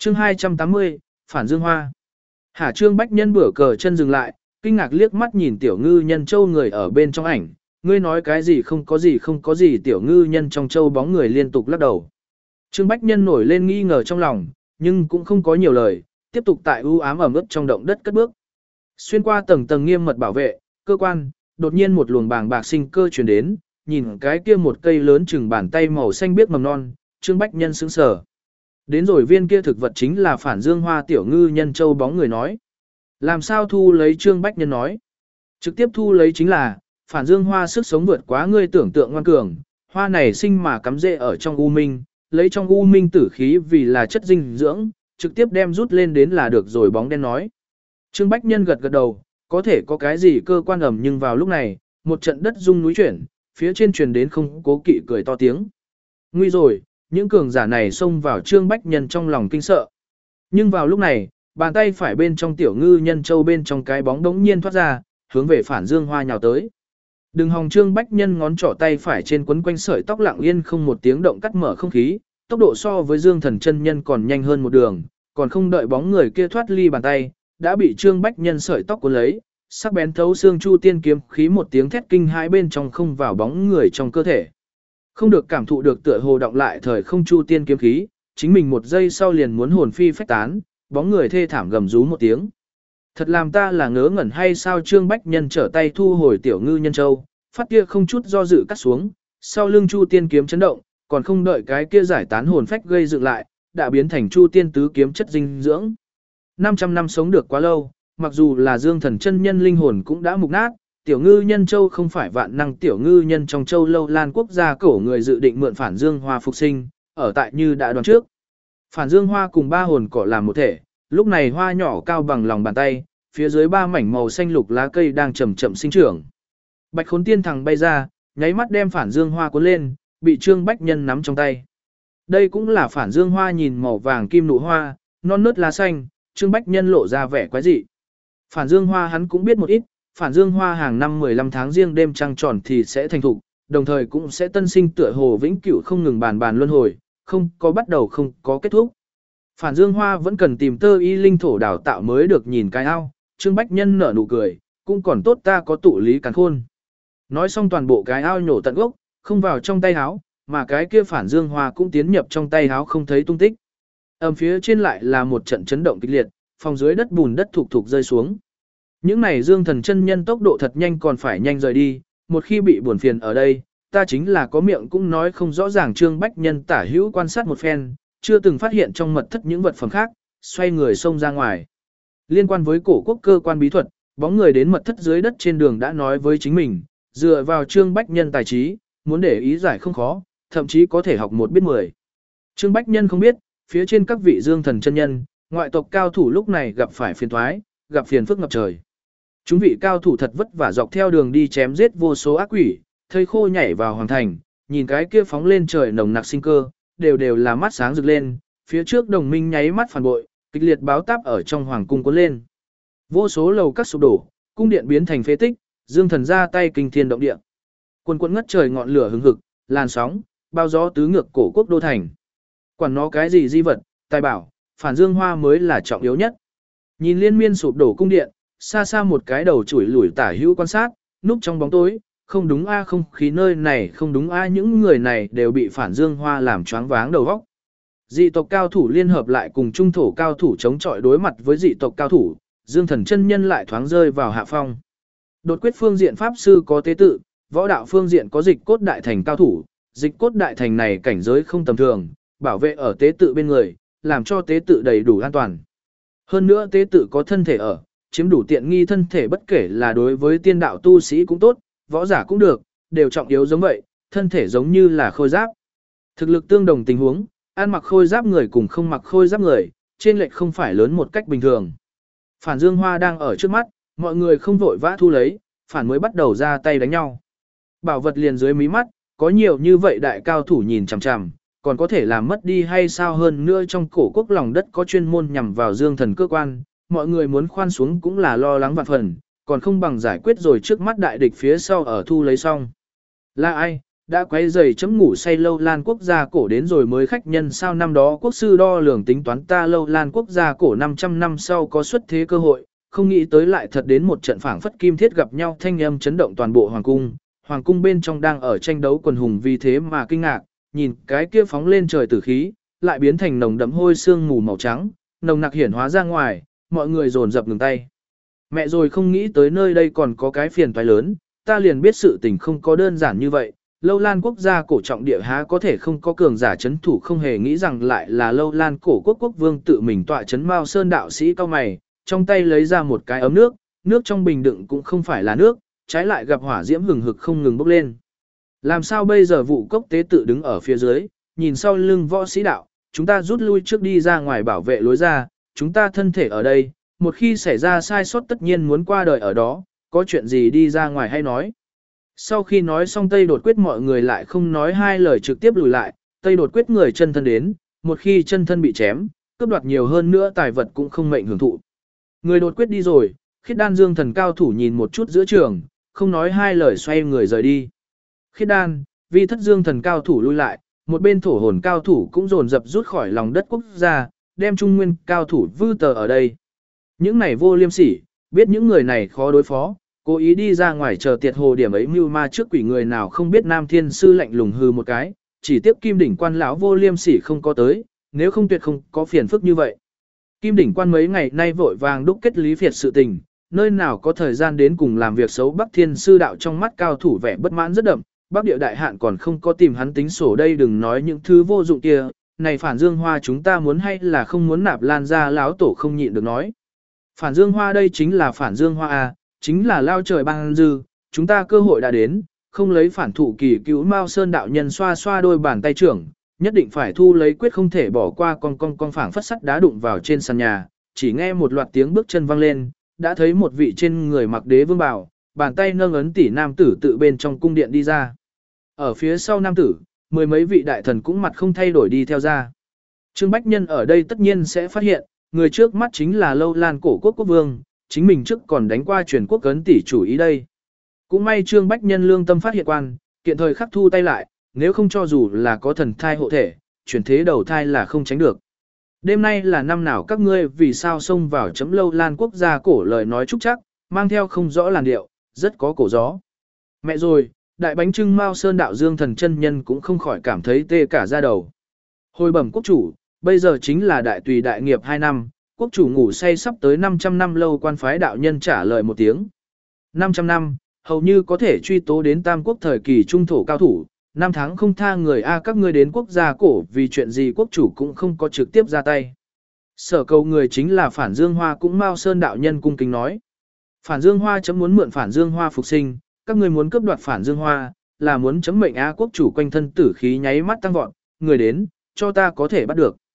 Chương 280, Phản Dương Hoa. Hà Trương Bách Nhân bửa cờ chân dừng lại, kinh ngạc liếc mắt nhìn Tiểu Ngư Nhân Châu người ở bên trong ảnh, ngươi nói cái gì không có gì không có gì. Tiểu Ngư Nhân trong châu bóng người liên tục lắc đầu. Trương Bách Nhân nổi lên nghi ngờ trong lòng, nhưng cũng không có nhiều lời, tiếp tục tại u ám ẩm ướt trong động đất cất bước. Xuyên qua tầng tầng nghiêm mật bảo vệ, cơ quan, đột nhiên một luồng bàng bạc sinh cơ truyền đến, nhìn cái kia một cây lớn chừng bàn tay màu xanh biếc mầm non, Trương Bách Nhân sững sờ. Đến rồi viên kia thực vật chính là Phản Dương Hoa. Tiểu Ngư Nhân Châu bóng người nói. Làm sao thu lấy? Trương Bách Nhân nói. Trực tiếp thu lấy chính là, Phản Dương Hoa sức sống vượt quá ngươi tưởng tượng ngoan cường, hoa này sinh mà cắm rễ ở trong u minh, lấy trong u minh tử khí vì là chất dinh dưỡng, trực tiếp đem rút lên đến là được rồi. Bóng đen nói. Trương Bách Nhân gật gật đầu, có thể có cái gì cơ quan ẩm, nhưng vào lúc này, một trận đất rung núi chuyển, phía trên truyền đến không cố kỵ cười to tiếng. Nguy rồi, những cường giả này xông vào Trương Bách Nhân trong lòng kinh sợ. Nhưng vào lúc này, bàn tay phải bên trong Tiểu Ngư Nhân Châu bên trong cái bóng đống nhiên thoát ra, hướng về Phản Dương Hoa nhào tới. Đừng hòng. Trương Bách Nhân ngón trỏ tay phải trên quấn quanh sợi tóc lặng yên không một tiếng động cắt mở không khí, tốc độ so với Dương Thần chân nhân còn nhanh hơn một đường, còn không đợi bóng người kia thoát ly bàn tay, đã bị Trương Bách Nhân sợi tóc cuốn lấy, sắc bén thấu xương Chu Tiên kiếm khí một tiếng thét kinh hãi bên trong không vào bóng người trong cơ thể. Không được cảm thụ được tựa hồ động lại thời không Chu Tiên kiếm khí, chính mình một giây sau liền muốn hồn phi phách tán, bóng người thê thảm gầm rú một tiếng. Thật làm ta là ngớ ngẩn hay sao? Trương Bách Nhân trở tay thu hồi Tiểu Ngư Nhân Châu, phát kia không chút do dự cắt xuống, sau lưng Chu Tiên kiếm chấn động, còn không đợi cái kia giải tán hồn phách gây dựng lại, đã biến thành Chu Tiên tứ kiếm chất dinh dưỡng. 500 năm sống được quá lâu, mặc dù là Dương Thần chân nhân linh hồn cũng đã mục nát. Tiểu Ngư Nhân Châu không phải vạn năng. Tiểu Ngư Nhân trong châu Lâu Lan quốc gia cổ người dự định mượn Phản Dương Hoa phục sinh, ở tại như đã đoán trước. Phản Dương Hoa cùng ba hồn cỏ làm một thể, lúc này hoa nhỏ cao bằng lòng bàn tay, phía dưới ba mảnh màu xanh lục lá cây đang chậm chậm sinh trưởng. Bạch Khốn Tiên Thằng bay ra, nháy mắt đem Phản Dương Hoa cuốn lên, bị Trương Bách Nhân nắm trong tay. Đây cũng là Phản Dương Hoa. Nhìn màu vàng kim nụ hoa, non nớt lá xanh, Trương Bách Nhân lộ ra vẻ quái dị. Phản Dương Hoa hắn cũng biết một ít, Phản Dương Hoa hàng năm 15 tháng riêng đêm trăng tròn thì sẽ thành thục, đồng thời cũng sẽ tân sinh, tựa hồ vĩnh cửu không ngừng bàn luân hồi, không có bắt đầu không có kết thúc. Phản Dương Hoa vẫn cần tìm tơ y linh thổ đào tạo mới được. Nhìn cái ao, Trương Bách Nhân nở nụ cười, cũng còn tốt ta có tụ lý càn khôn. Nói xong toàn bộ cái ao nhổ tận gốc, không vào trong tay háo, mà cái kia Phản Dương Hoa cũng tiến nhập trong tay háo không thấy tung tích. Phía trên lại là một trận chấn động kịch liệt, phòng dưới đất bùn đất thục rơi xuống. Những này Dương Thần chân nhân tốc độ thật nhanh, còn phải nhanh rời đi, một khi bị buồn phiền ở đây, ta chính là có miệng cũng nói không rõ ràng. Trương Bách Nhân tả hữu quan sát một phen, chưa từng phát hiện trong mật thất những vật phẩm khác, xoay người xông ra ngoài. Liên quan với cổ quốc cơ quan bí thuật, bóng người đến mật thất dưới đất trên đường đã nói với chính mình, dựa vào Trương Bách Nhân tài trí, muốn để ý giải không khó, thậm chí có thể học một biết 10. Trương Bách Nhân không biết, phía trên các vị Dương Thần chân nhân, ngoại tộc cao thủ lúc này gặp phải phiền toái, gặp phiền phức ngập trời. Chúng vị cao thủ thật vất vả dọc theo đường đi chém giết vô số ác quỷ, thây khô nhảy vào hoàng thành, nhìn cái kia phóng lên trời nồng nặc sinh cơ, đều là mắt sáng rực lên, phía trước đồng minh nháy mắt phản bội, kịch liệt báo táp ở trong hoàng cung cuốn lên. Vô số lầu các sụp đổ, cung điện biến thành phế tích, Dương Thần ra tay kinh thiên động địa. Quần quần ngất trời ngọn lửa hừng hực, làn sóng, bao gió tứ ngược cổ quốc đô thành. Quản nó cái gì di vật, tài bảo, Phản Dương Hoa mới là trọng yếu nhất. Nhìn liên miên sụp đổ cung điện, xa xa một cái đầu chủi lủi tả hữu quan sát, núp trong bóng tối, không đúng a, không khí nơi này không đúng a, những người này đều bị Phản Dương Hoa làm choáng váng đầu óc. Dị tộc cao thủ liên hợp lại cùng trung thổ cao thủ chống chọi đối mặt với dị tộc cao thủ, Dương Thần chân nhân lại thoáng rơi vào hạ phong. Đột quyết phương diện pháp sư có tế tự, võ đạo phương diện có dịch cốt đại thành cao thủ, dịch cốt đại thành này cảnh giới không tầm thường, bảo vệ ở tế tự bên người, làm cho tế tự đầy đủ an toàn. Hơn nữa tế tự có thân thể ở, chiếm đủ tiện nghi thân thể, bất kể là đối với tiên đạo tu sĩ cũng tốt, võ giả cũng được, đều trọng yếu giống vậy, thân thể giống như là khôi giáp. Thực lực tương đồng tình huống, ăn mặc khôi giáp người cùng không mặc khôi giáp người, trên lệch không phải lớn một cách bình thường. Phản Dương Hoa đang ở trước mắt, mọi người không vội vã thu lấy, phản mới bắt đầu ra tay đánh nhau. Bảo vật liền dưới mí mắt, có nhiều như vậy đại cao thủ nhìn chằm chằm, còn có thể làm mất đi hay sao? Hơn nữa trong cổ quốc lòng đất có chuyên môn nhằm vào Dương Thần cơ quan, mọi người muốn khoan xuống cũng là lo lắng vạn phần, còn không bằng giải quyết rồi trước mắt đại địch phía sau ở thu lấy xong. Là ai? đã quấy rầy chấm ngủ say Lâu Lan quốc gia cổ đến rồi mới khách nhân sao năm đó quốc sư đo lường tính toán ta Lâu Lan quốc gia cổ 500 năm sau có xuất thế cơ hội, không nghĩ tới lại thật đến một trận phảng phất kim thiết gặp nhau thanh âm chấn động toàn bộ hoàng cung. Hoàng cung bên trong đang ở tranh đấu quần hùng vì thế mà kinh ngạc, nhìn cái kia phóng lên trời tử khí, lại biến thành nồng đậm hôi sương mù màu trắng, nồng nặc hiển hóa ra ngoài, mọi người dồn dập ngừng tay. Mẹ rồi không nghĩ tới nơi đây còn có cái phiền toái lớn, ta liền biết sự tình không có đơn giản như vậy. Lâu Lan quốc gia cổ trọng địa há có thể không có cường giả chấn thủ, không hề nghĩ rằng lại là Lâu Lan cổ quốc quốc vương tự mình tọa chấn Mao Sơn đạo sĩ cao mày, trong tay lấy ra một cái ấm nước, nước trong bình đựng cũng không phải là nước, trái lại gặp hỏa diễm hừng hực không ngừng bốc lên. Làm sao bây giờ vụ cốc tế tự đứng ở phía dưới, nhìn sau lưng võ sĩ đạo, chúng ta rút lui trước đi ra ngoài bảo vệ lối ra, chúng ta thân thể ở đây, một khi xảy ra sai sót tất nhiên muốn qua đời ở đó, có chuyện gì đi ra ngoài hay nói. Sau khi nói xong Tây đột quyết mọi người lại không nói hai lời trực tiếp lùi lại, Tây đột quyết người chân thân đến, một khi chân thân bị chém, cướp đoạt nhiều hơn nữa tài vật cũng không mệnh hưởng thụ. Người đột quyết đi rồi, Khiết Đan Dương thần cao thủ nhìn một chút giữa trường, không nói hai lời xoay người rời đi. Khiết Đan, Vi Thất Dương thần cao thủ lui lại, một bên thổ hồn cao thủ cũng dồn dập rút khỏi lòng đất quốc gia, đem trung nguyên cao thủ vư tờ ở đây. Những này vô liêm sỉ, biết những người này khó đối phó, cố ý đi ra ngoài chờ tiệt hồ điểm ấy mưu ma trước quỷ người nào không biết Nam Thiên Sư lạnh lùng hư một cái, chỉ tiếp Kim Đỉnh Quan lão vô liêm sỉ không có tới, nếu không tuyệt không có phiền phức như vậy. Kim Đỉnh Quan mấy ngày nay vội vàng đúc kết lý phiệt sự tình, nơi nào có thời gian đến cùng làm việc xấu. Bắc Thiên Sư đạo trong mắt cao thủ vẻ bất mãn rất đậm, Bắc Địa Đại Hạn còn không có tìm hắn tính sổ đây, đừng nói những thứ vô dụng kia, này Phản Dương Hoa chúng ta muốn hay là không muốn nạp lan ra, lão tổ không nhịn được nói. Phản Dương Hoa đây chính là Phản Dương Hoa à, chính là lao trời ban dư, chúng ta cơ hội đã đến, không lấy phản thủ kỳ cứu Mao Sơn đạo nhân xoa xoa đôi bàn tay trưởng, nhất định phải thu lấy quyết không thể bỏ qua. Con phảng phất sắt đá đụng vào trên sàn nhà, chỉ nghe một loạt tiếng bước chân vang lên, đã thấy một vị trên người mặc đế vương bào, bàn tay nâng ấn tỷ nam tử tự bên trong cung điện đi ra. Ở phía sau nam tử, mười mấy vị đại thần cũng mặt không thay đổi đi theo ra. Trương Bách Nhân ở đây tất nhiên sẽ phát hiện, người trước mắt chính là Lâu Lan cổ quốc quốc vương, chính mình trước còn đánh qua truyền quốc ấn tỷ chủ ý đây. Cũng may Trương Bách Nhân lương tâm phát hiện quan, kiện thời khắc thu tay lại, nếu không cho dù là có thần thai hộ thể, chuyển thế đầu thai là không tránh được. Đêm nay là năm nào các ngươi vì sao xông vào chấm Lâu Lan quốc gia cổ lời nói trúc chắc, mang theo không rõ làn điệu, rất có cổ gió. Mẹ rồi, đại bánh trưng Mao Sơn đạo Dương thần chân nhân cũng không khỏi cảm thấy tê cả da đầu. Hồi bẩm quốc chủ, bây giờ chính là đại tùy đại nghiệp 2 năm, quốc chủ ngủ say sắp tới 500 năm. Lâu quan phái đạo nhân trả lời một tiếng. 500 năm, hầu như có thể truy tố đến tam quốc thời kỳ trung thổ cao thủ, 5 tháng không tha người a các ngươi đến quốc gia cổ vì chuyện gì quốc chủ cũng không có trực tiếp ra tay. Sở cầu người chính là Phản Dương Hoa, cũng Mao Sơn đạo nhân cung kính nói. Phản Dương Hoa chấm muốn mượn Phản Dương Hoa phục sinh, các ngươi muốn cướp đoạt Phản Dương Hoa, là muốn chấm mệnh a quốc chủ quanh thân tử khí nháy mắt tăng vọt, người đến, cho ta có thể bắt được.